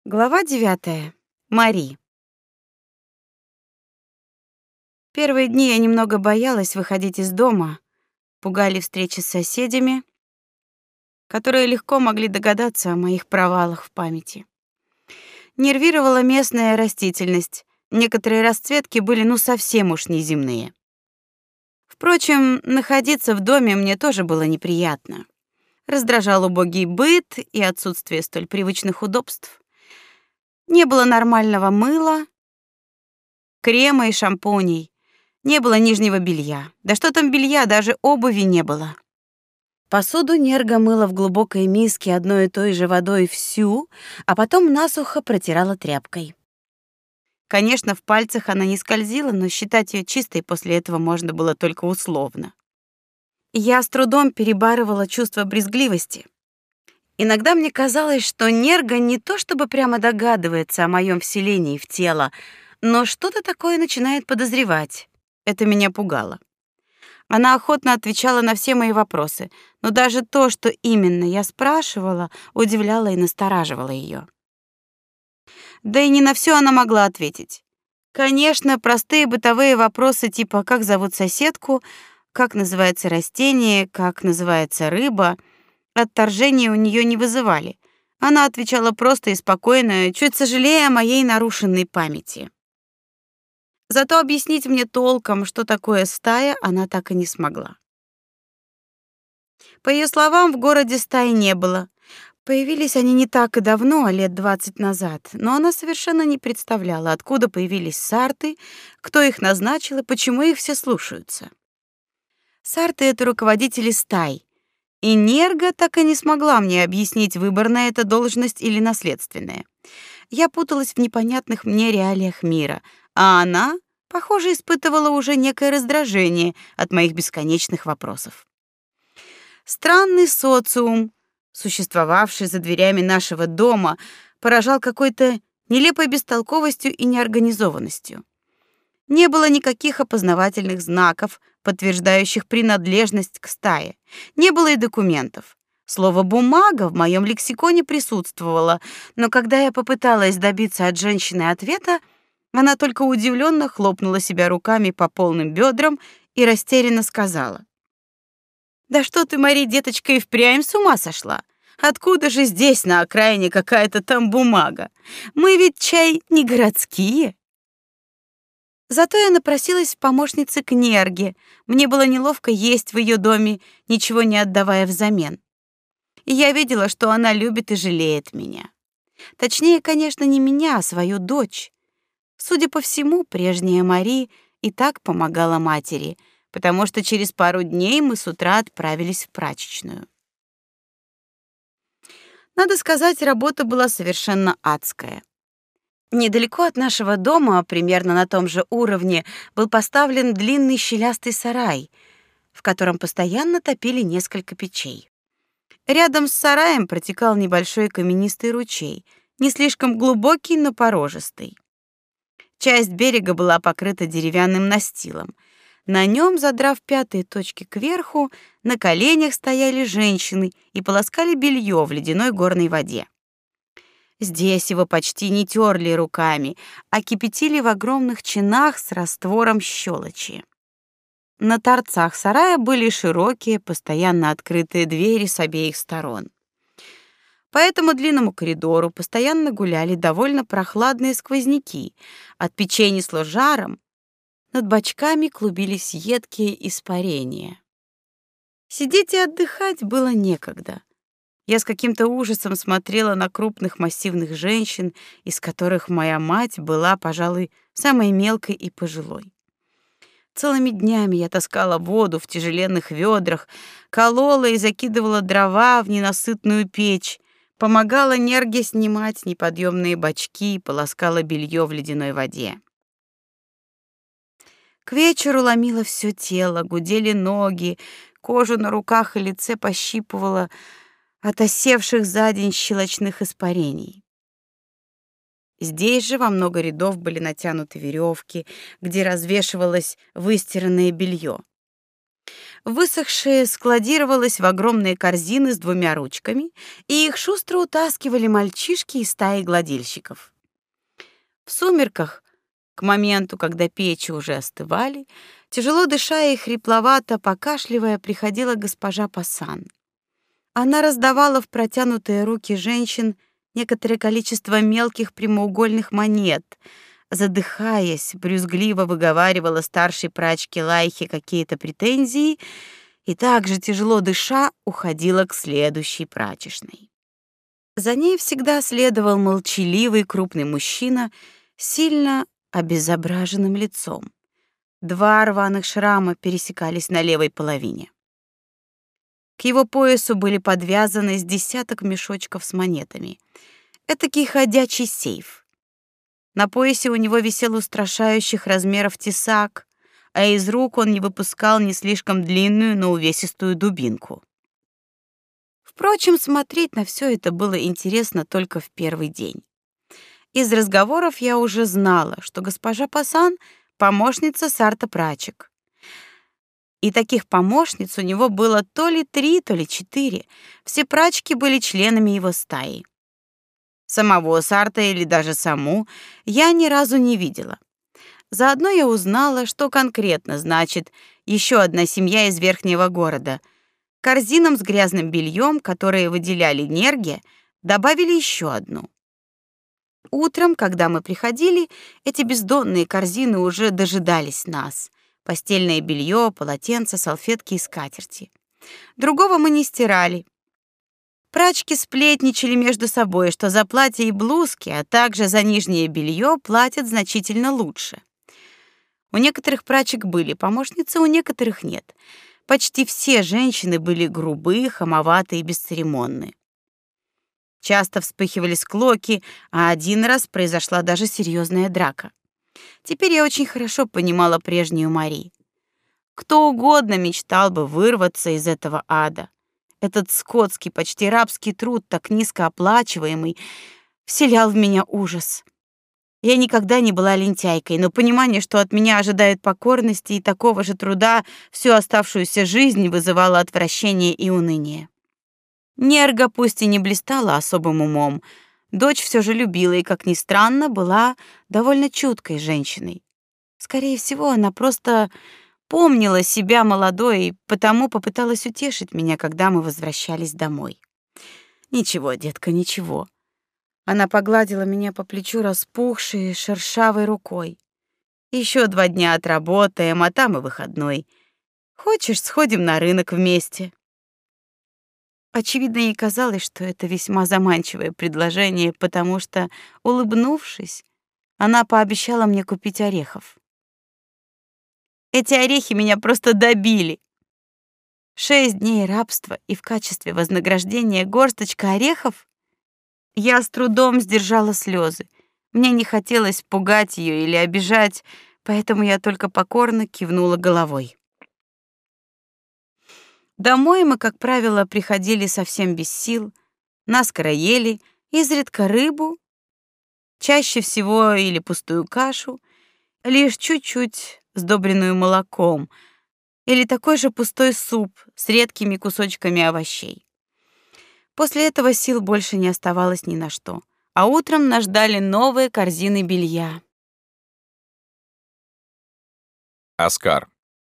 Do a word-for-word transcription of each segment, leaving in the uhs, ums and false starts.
Глава девятая. Мари. Первые дни я немного боялась выходить из дома, пугали встречи с соседями, которые легко могли догадаться о моих провалах в памяти. Нервировала местная растительность. Некоторые расцветки были ну совсем уж неземные. Впрочем, находиться в доме мне тоже было неприятно. Раздражал убогий быт и отсутствие столь привычных удобств. Не было нормального мыла, крема и шампуней. Не было нижнего белья. Да что там белья, даже обуви не было. Посуду Нерга мыла в глубокой миске одной и той же водой всю, а потом насухо протирала тряпкой. Конечно, в пальцах она не скользила, но считать ее чистой после этого можно было только условно. Я с трудом перебарывала чувство брезгливости. Иногда мне казалось, что Нерга не то чтобы прямо догадывается о моем вселении в тело, но что-то такое начинает подозревать. Это меня пугало. Она охотно отвечала на все мои вопросы, но даже то, что именно я спрашивала, удивляло и настораживало ее. Да и не на все она могла ответить. Конечно, простые бытовые вопросы типа как зовут соседку, как называется растение, как называется рыба, отторжения у нее не вызывали. Она отвечала просто и спокойно, чуть сожалея о моей нарушенной памяти. Зато объяснить мне толком, что такое стая, она так и не смогла. По ее словам, в городе стаи не было. Появились они не так и давно, а лет двадцать назад, но она совершенно не представляла, откуда появились сарты, кто их назначил и почему их все слушаются. Сарты — это руководители стай, и Нерга так и не смогла мне объяснить, выборная это должность или наследственная. Я путалась в непонятных мне реалиях мира, а она, похоже, испытывала уже некое раздражение от моих бесконечных вопросов. Странный социум, существовавший за дверями нашего дома, поражал какой-то нелепой бестолковостью и неорганизованностью. Не было никаких опознавательных знаков, подтверждающих принадлежность к стае. Не было и документов. Слово «бумага» в моем лексиконе присутствовало, но когда я попыталась добиться от женщины ответа, она только удивленно хлопнула себя руками по полным бедрам и растерянно сказала: «Да что ты, Мари, деточка, и впрямь с ума сошла? Откуда же здесь на окраине какая-то там бумага? Мы ведь, чай, не городские». Зато я напросилась в помощницы к Нерге. Мне было неловко есть в ее доме, ничего не отдавая взамен. И я видела, что она любит и жалеет меня. Точнее, конечно, не меня, а свою дочь. Судя по всему, прежняя Мари и так помогала матери, потому что через пару дней мы с утра отправились в прачечную. Надо сказать, работа была совершенно адская. Недалеко от нашего дома, примерно на том же уровне, был поставлен длинный щелястый сарай, в котором постоянно топили несколько печей. Рядом с сараем протекал небольшой каменистый ручей, не слишком глубокий, но порожистый. Часть берега была покрыта деревянным настилом. На нем, задрав пятые точки кверху, на коленях стояли женщины и полоскали белье в ледяной горной воде. Здесь его почти не терли руками, а кипятили в огромных чинах с раствором щелочи. На торцах сарая были широкие, постоянно открытые двери с обеих сторон. По этому длинному коридору постоянно гуляли довольно прохладные сквозняки. От печей несло жаром, над бочками клубились едкие испарения. Сидеть и отдыхать было некогда. Я с каким-то ужасом смотрела на крупных массивных женщин, из которых моя мать была, пожалуй, самой мелкой и пожилой. Целыми днями я таскала воду в тяжеленных ведрах, колола и закидывала дрова в ненасытную печь, помогала Нерге снимать неподъемные бочки, полоскала белье в ледяной воде. К вечеру ломило все тело, гудели ноги, кожу на руках и лице пощипывало от осевших за день щелочных испарений. Здесь же во много рядов были натянуты веревки, где развешивалось выстиранное белье. Высохшее складировалось в огромные корзины с двумя ручками, и их шустро утаскивали мальчишки из стаи гладильщиков. В сумерках, к моменту, когда печи уже остывали, тяжело дыша и хрипловато покашливая, приходила госпожа Пасан. Она раздавала в протянутые руки женщин некоторое количество мелких прямоугольных монет. Задыхаясь, брюзгливо выговаривала старшей прачке Лайхе какие-то претензии и также тяжело дыша уходила к следующей прачечной. За ней всегда следовал молчаливый крупный мужчина с сильно обезображенным лицом. Два рваных шрама пересекались на левой половине. К его поясу были подвязаны с десяток мешочков с монетами. Этакий ходячий сейф. На поясе у него висел устрашающих размеров тесак, а из рук он не выпускал не слишком длинную, но увесистую дубинку. Впрочем, смотреть на все это было интересно только в первый день. Из разговоров я уже знала, что госпожа Пасан — помощница Сарта Прачек. И таких помощниц у него было то ли три, то ли четыре. Все прачки были членами его стаи. Самого Сарта или даже саму я ни разу не видела. Заодно я узнала, что конкретно значит еще одна семья из верхнего города. Корзинам с грязным бельем, которые выделяли нерги, добавили еще одну. Утром, когда мы приходили, эти бездонные корзины уже дожидались нас. Постельное белье, полотенца, салфетки и скатерти. Другого мы не стирали. Прачки сплетничали между собой, что за платья и блузки, а также за нижнее белье платят значительно лучше. У некоторых прачек были помощницы, у некоторых нет. Почти все женщины были грубые, хамоватые и бесцеремонные. Часто вспыхивали склоки, а один раз произошла даже серьезная драка. Теперь я очень хорошо понимала прежнюю Мари. Кто угодно мечтал бы вырваться из этого ада. Этот скотский, почти рабский труд, так низкооплачиваемый, вселял в меня ужас. Я никогда не была лентяйкой, но понимание, что от меня ожидают покорности и такого же труда всю оставшуюся жизнь, вызывало отвращение и уныние. Нерга пусть и не блистала особым умом, дочь все же любила и, как ни странно, была довольно чуткой женщиной. Скорее всего, она просто помнила себя молодой и потому попыталась утешить меня, когда мы возвращались домой. «Ничего, детка, ничего». Она погладила меня по плечу распухшей, шершавой рукой. «Еще два дня отработаем, а там и выходной. Хочешь, сходим на рынок вместе?» Очевидно, ей казалось, что это весьма заманчивое предложение, потому что, улыбнувшись, она пообещала мне купить орехов. Эти орехи меня просто добили. Шесть дней рабства и в качестве вознаграждения горсточка орехов? Я с трудом сдержала слезы. Мне не хотелось пугать ее или обижать, поэтому я только покорно кивнула головой. Домой мы, как правило, приходили совсем без сил, наскоро ели, изредка рыбу, чаще всего или пустую кашу, лишь чуть-чуть сдобренную молоком, или такой же пустой суп с редкими кусочками овощей. После этого сил больше не оставалось ни на что, а утром нас ждали новые корзины белья. Оскар.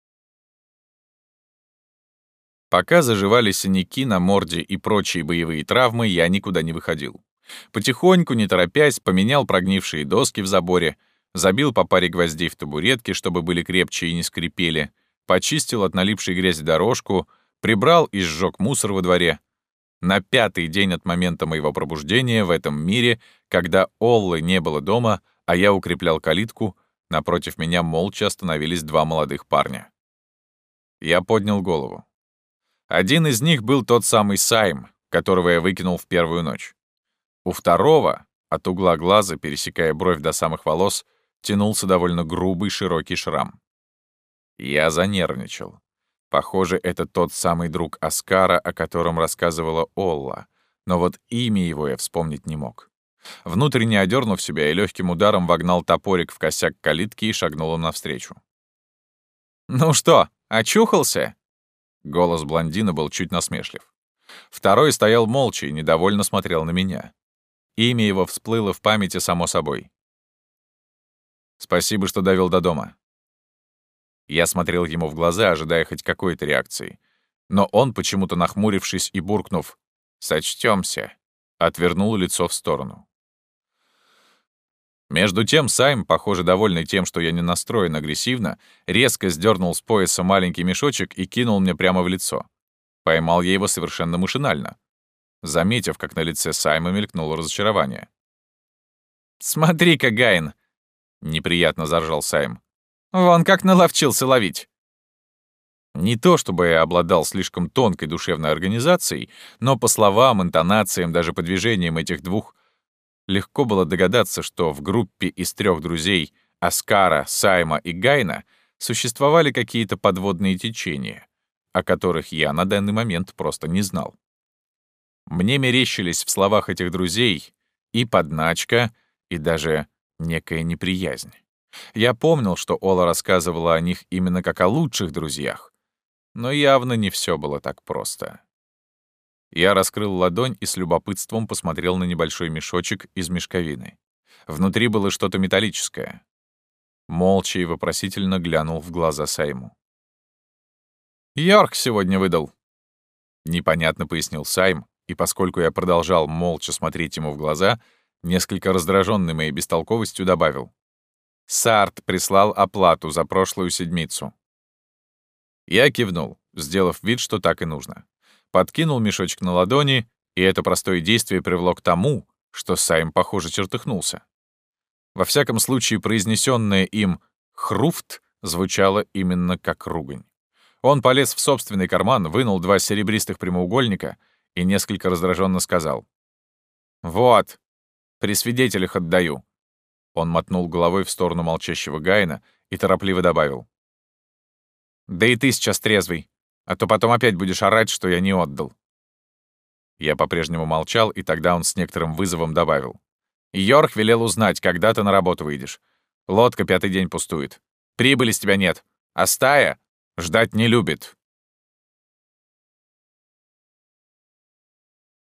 Пока заживали синяки на морде и прочие боевые травмы, я никуда не выходил. Потихоньку, не торопясь, поменял прогнившие доски в заборе, забил по паре гвоздей в табуретки, чтобы были крепче и не скрипели, почистил от налипшей грязи дорожку, прибрал и сжег мусор во дворе. На пятый день от момента моего пробуждения в этом мире, когда Оллы не было дома, а я укреплял калитку, напротив меня молча остановились два молодых парня. Я поднял голову. Один из них был тот самый Сайм, которого я выкинул в первую ночь. У второго, от угла глаза, пересекая бровь до самых волос, тянулся довольно грубый широкий шрам. Я занервничал. Похоже, это тот самый друг Оскара, о котором рассказывала Олла, но вот имя его я вспомнить не мог. Внутренне одернув себя и легким ударом вогнал топорик в косяк калитки и шагнул им навстречу. «Ну что, очухался?» Голос блондина был чуть насмешлив. Второй стоял молча и недовольно смотрел на меня. Имя его всплыло в памяти само собой. «Спасибо, что довел до дома». Я смотрел ему в глаза, ожидая хоть какой-то реакции. Но он, почему-то нахмурившись и буркнув «Сочтёмся», отвернул лицо в сторону. Между тем Сайм, похоже, довольный тем, что я не настроен агрессивно, резко сдернул с пояса маленький мешочек и кинул мне прямо в лицо. Поймал я его совершенно машинально, заметив, как на лице Сайма мелькнуло разочарование. «Смотри-ка, Гайн!» — неприятно заржал Сайм. «Вон как наловчился ловить!» Не то чтобы я обладал слишком тонкой душевной организацией, но по словам, интонациям, даже по движениям этих двух легко было догадаться, что в группе из трех друзей Оскара, Сайма и Гайна существовали какие-то подводные течения, о которых я на данный момент просто не знал. Мне мерещились в словах этих друзей и подначка, и даже некая неприязнь. Я помнил, что Ола рассказывала о них именно как о лучших друзьях, но явно не все было так просто. Я раскрыл ладонь и с любопытством посмотрел на небольшой мешочек из мешковины. Внутри было что-то металлическое. Молча и вопросительно глянул в глаза Сайму. «Йорк сегодня выдал», — непонятно пояснил Сайм, и поскольку я продолжал молча смотреть ему в глаза, несколько раздражённый моей бестолковостью добавил. «Сарт прислал оплату за прошлую седмицу». Я кивнул, сделав вид, что так и нужно. Подкинул мешочек на ладони, и это простое действие привело к тому, что Сайм, похоже, чертыхнулся. Во всяком случае, произнесённое им «хруфт» звучало именно как ругань. Он полез в собственный карман, вынул два серебристых прямоугольника и несколько раздражённо сказал. «Вот, при свидетелях отдаю». Он мотнул головой в сторону молчащего Гайна и торопливо добавил. «Да и ты сейчас трезвый, а то потом опять будешь орать, что я не отдал». Я по-прежнему молчал, и тогда он с некоторым вызовом добавил. «Йорк велел узнать, когда ты на работу выйдешь. Лодка пятый день пустует. Прибыли с тебя нет, а стая ждать не любит».